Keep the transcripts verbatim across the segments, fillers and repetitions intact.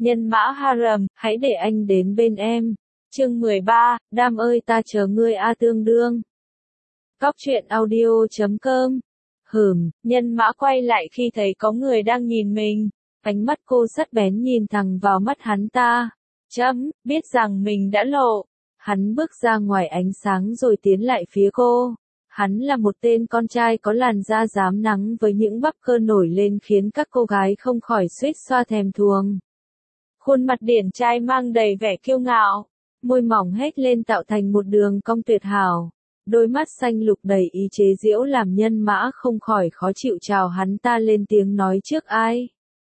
Nhân mã harem, hãy để anh đến bên em. Chương mười ba, Đam ơi ta chờ ngươi a tương đương. Góc truyện audio chấm com. Hừm, nhân mã quay lại khi thấy có người đang nhìn mình. Ánh mắt cô sắc bén nhìn thẳng vào mắt hắn ta. Chấm, biết rằng mình đã lộ. Hắn bước ra ngoài ánh sáng rồi tiến lại phía cô. Hắn là một tên con trai có làn da rám nắng với những bắp cơ nổi lên khiến các cô gái không khỏi suýt xoa thèm thuồng. Khuôn mặt điển trai mang đầy vẻ kiêu ngạo, môi mỏng hết lên tạo thành một đường cong tuyệt hảo. Đôi mắt xanh lục đầy ý chế giễu làm nhân mã không khỏi khó chịu chào hắn ta lên tiếng nói trước ai.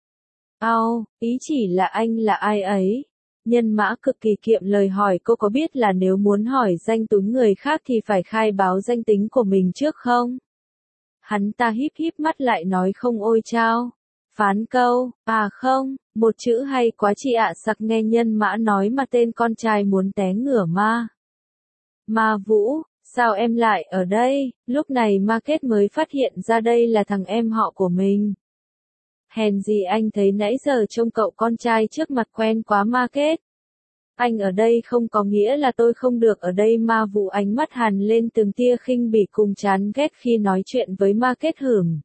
Ao, ý chỉ là anh là ai ấy. Nhân mã cực kỳ kiệm lời hỏi cô có biết là nếu muốn hỏi danh tính người khác thì phải khai báo danh tính của mình trước không? Hắn ta híp híp mắt lại nói không ôi chao. Phán câu, à không, một chữ hay quá chị ạ. Sặc nghe nhân mã nói mà tên con trai muốn té ngửa ma. Ma Vũ, sao em lại ở đây? Lúc này Ma Kết mới phát hiện ra đây là thằng em họ của mình. Hèn gì anh thấy nãy giờ trông cậu con trai trước mặt quen quá Ma Kết. Anh ở đây không có nghĩa là tôi không được ở đây. Ma Vũ ánh mắt hằn lên từng tia khinh bỉ cùng chán ghét khi nói chuyện với Ma Kết hửm.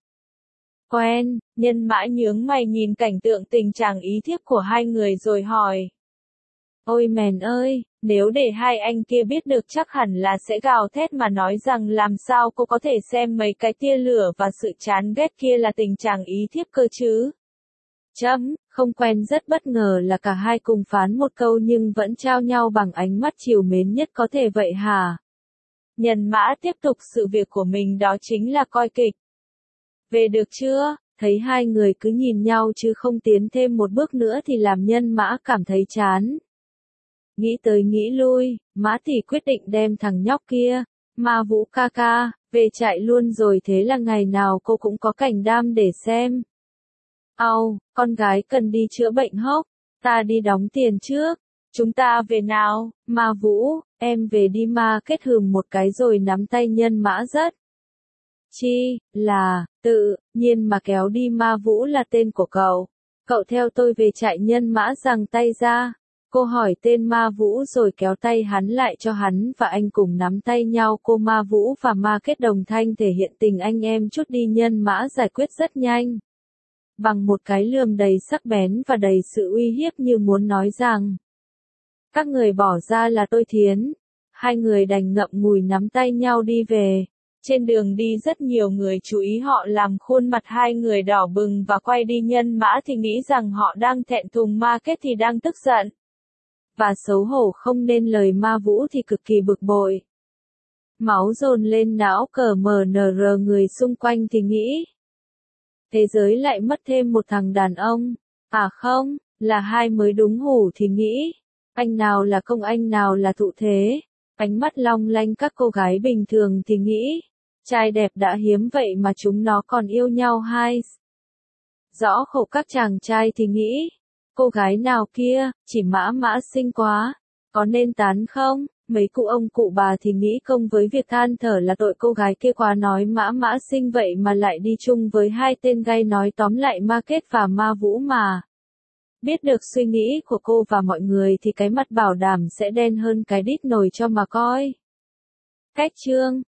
Quen, nhân mã nhướng mày nhìn cảnh tượng tình trạng ý thiếp của hai người rồi hỏi. Ôi mèn ơi, nếu để hai anh kia biết được chắc hẳn là sẽ gào thét mà nói rằng làm sao cô có thể xem mấy cái tia lửa và sự chán ghét kia là tình trạng ý thiếp cơ chứ. Chấm, không quen. Rất bất ngờ là cả hai cùng phán một câu nhưng vẫn trao nhau bằng ánh mắt trìu mến nhất có thể vậy hả? Nhân mã tiếp tục sự việc của mình, đó chính là coi kịch. Về được chưa? Thấy hai người cứ nhìn nhau chứ không tiến thêm một bước nữa thì làm nhân mã cảm thấy chán. Nghĩ tới nghĩ lui, mã thì quyết định đem thằng nhóc kia, Ma Vũ ca ca, về chạy luôn rồi, thế là ngày nào cô cũng có cảnh đam để xem. Au, con gái cần đi chữa bệnh hốc, ta đi đóng tiền trước, chúng ta về nào. Ma Vũ, em về đi. Ma Kết hừm một cái rồi nắm tay nhân mã rất. Chi, là, tự nhiên mà kéo đi. Ma Vũ là tên của cậu. Cậu theo tôi về chạy. Nhân mã giằng tay ra. Cô hỏi tên Ma Vũ rồi kéo tay hắn lại cho hắn và anh cùng nắm tay nhau. Cô Ma Vũ và Ma Kết đồng thanh thể hiện tình anh em chút đi. Nhân mã giải quyết rất nhanh. Bằng một cái lườm đầy sắc bén và đầy sự uy hiếp như muốn nói rằng. Các người bỏ ra là tôi thiến. Hai người đành ngậm ngùi nắm tay nhau đi về. Trên đường đi rất nhiều người chú ý họ làm khuôn mặt hai người đỏ bừng và quay đi. Nhân mã thì nghĩ rằng họ đang thẹn thùng, Ma Kết thì đang tức giận. Và xấu hổ không nên lời. Ma Vũ thì cực kỳ bực bội. Máu dồn lên não cờ mờ nờ rờ. Người xung quanh thì nghĩ. Thế giới lại mất thêm một thằng đàn ông. À không, là hai mới đúng. Hủ thì nghĩ. Anh nào là công anh nào là thụ thế. Ánh mắt long lanh các cô gái bình thường thì nghĩ. Trai đẹp đã hiếm vậy mà chúng nó còn yêu nhau hay. Rõ khổ các chàng trai thì nghĩ. Cô gái nào kia, chỉ mã mã xinh quá. Có nên tán không? Mấy cụ ông cụ bà thì nghĩ công với việc than thở là tội cô gái kia quá nói mã mã xinh vậy mà lại đi chung với hai tên gay. Nói tóm lại Ma Kết và Ma Vũ mà. Biết được suy nghĩ của cô và mọi người thì cái mặt bảo đảm sẽ đen hơn cái đít nồi cho mà coi. Cách chương